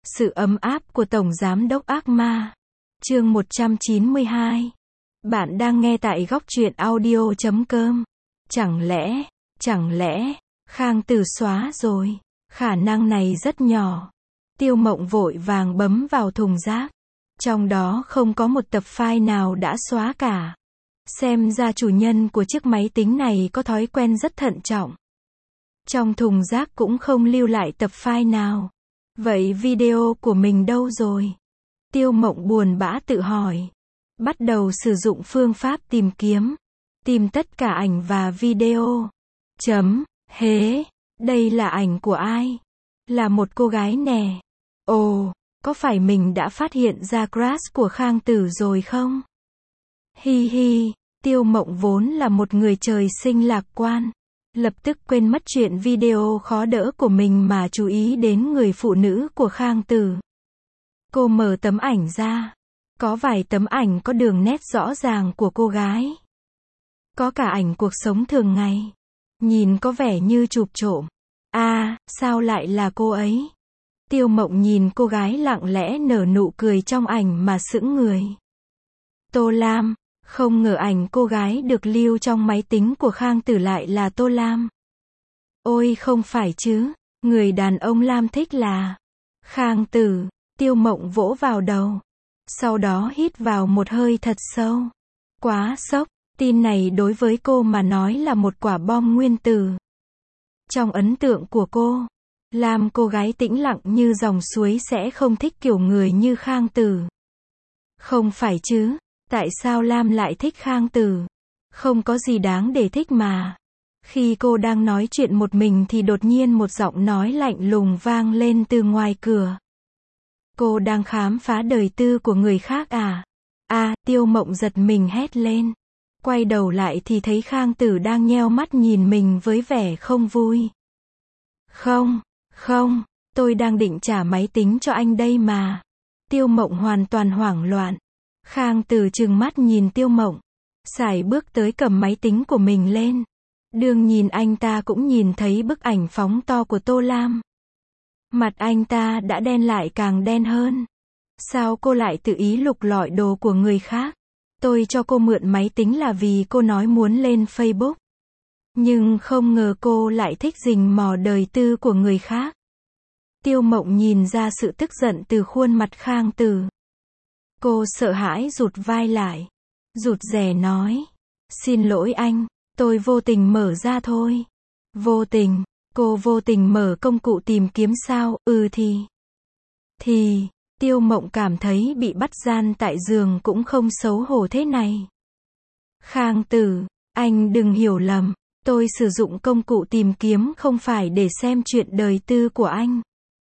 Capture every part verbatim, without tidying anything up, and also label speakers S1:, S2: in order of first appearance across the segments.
S1: Sự ấm áp của Tổng Giám đốc Ác Ma. Chương một trăm chín mươi hai. Bạn đang nghe tại góc truyện audio chấm com. Chẳng lẽ, chẳng lẽ, Khang Tử xóa rồi? Khả năng này rất nhỏ. Tiêu Mộng vội vàng bấm vào thùng rác. Trong đó không có một tập file nào đã xóa cả. Xem ra chủ nhân của chiếc máy tính này có thói quen rất thận trọng. Trong thùng rác cũng không lưu lại tập file nào. Vậy video của mình đâu rồi? Tiêu Mộng buồn bã tự hỏi. Bắt đầu sử dụng phương pháp tìm kiếm. Tìm tất cả ảnh và video. Chấm, hế, đây là ảnh của ai? Là một cô gái nè. Ồ, có phải mình đã phát hiện ra crush của Khang Tử rồi không? Hi hi, Tiêu Mộng vốn là một người trời sinh lạc quan. Lập tức quên mất chuyện video khó đỡ của mình mà chú ý đến người phụ nữ của Khang Tử. Cô mở tấm ảnh ra. Có vài tấm ảnh có đường nét rõ ràng của cô gái. Có cả ảnh cuộc sống thường ngày. Nhìn có vẻ như chụp trộm. À, sao lại là cô ấy? Tiêu Mộng nhìn cô gái lặng lẽ nở nụ cười trong ảnh mà sững người. Tô Lam. Không ngờ ảnh cô gái được lưu trong máy tính của Khang Tử lại là Tô Lam. Ôi không phải chứ, người đàn ông Lam thích là Khang Tử. Tiêu Mộng vỗ vào đầu. Sau đó hít vào một hơi thật sâu. Quá sốc, tin này đối với cô mà nói là một quả bom nguyên tử. Trong ấn tượng của cô, Lam cô gái tĩnh lặng như dòng suối sẽ không thích kiểu người như Khang Tử. Không phải chứ. Tại sao Lam lại thích Khang Tử? Không có gì đáng để thích mà. Khi cô đang nói chuyện một mình thì đột nhiên một giọng nói lạnh lùng vang lên từ ngoài cửa. Cô đang khám phá đời tư của người khác à? À, Tiêu Mộng giật mình hét lên. Quay đầu lại thì thấy Khang Tử đang nheo mắt nhìn mình với vẻ không vui. Không, không, tôi đang định trả máy tính cho anh đây mà. Tiêu Mộng hoàn toàn hoảng loạn. Khang Tử trừng mắt nhìn Tiêu Mộng. Sải bước tới cầm máy tính của mình lên. Đường nhìn anh ta cũng nhìn thấy bức ảnh phóng to của Tô Lam. Mặt anh ta đã đen lại càng đen hơn. Sao cô lại tự ý lục lọi đồ của người khác? Tôi cho cô mượn máy tính là vì cô nói muốn lên Facebook. Nhưng không ngờ cô lại thích rình mò đời tư của người khác. Tiêu Mộng nhìn ra sự tức giận từ khuôn mặt Khang Tử. Cô sợ hãi rụt vai lại. Rụt rè nói. Xin lỗi anh, tôi vô tình mở ra thôi. Vô tình, cô vô tình mở công cụ tìm kiếm sao? Ừ thì. Thì, Tiêu Mộng cảm thấy bị bắt gian tại giường cũng không xấu hổ thế này. Khang Tử, anh đừng hiểu lầm. Tôi sử dụng công cụ tìm kiếm không phải để xem chuyện đời tư của anh.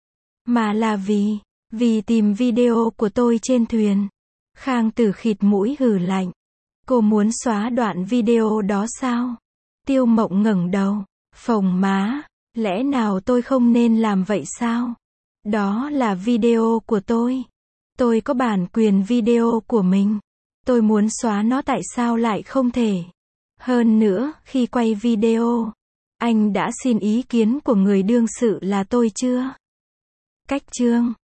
S1: Mà là vì... Vì tìm video của tôi trên thuyền. Khang Tử khịt mũi hừ lạnh. Cô muốn xóa đoạn video đó sao? Tiêu Mộng ngẩng đầu. Phồng má. Lẽ nào tôi không nên làm vậy sao? Đó là video của tôi. Tôi có bản quyền video của mình. Tôi muốn xóa nó tại sao lại không thể? Hơn nữa, khi quay video, anh đã xin ý kiến của người đương sự là tôi chưa? Cách chương